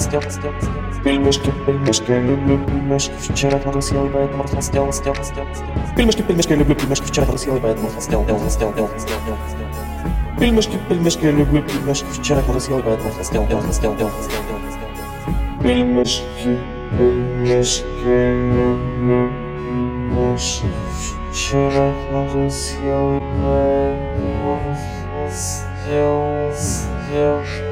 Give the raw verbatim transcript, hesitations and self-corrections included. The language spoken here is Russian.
сделал, сделал, сделал. Пельмешки, пельмешки, люблю пельмешки. Вчера кладу съел, и поэтому сделал, сделал, сделал. Пельмешки, пельмешки, люблю пельмешки. Вчера кладу съел, и поэтому сделал, сделал, сделал, сделал, сделал. Пельмешки, пельмешки, люблю пельмешки. Вчера кладу съел, и поэтому сделал, сделал, сделал, сделал, сделал. Пельмешки, пельмешки, люблю пельмешки. Вчера кладу съел, и поэтому сделал, сделал.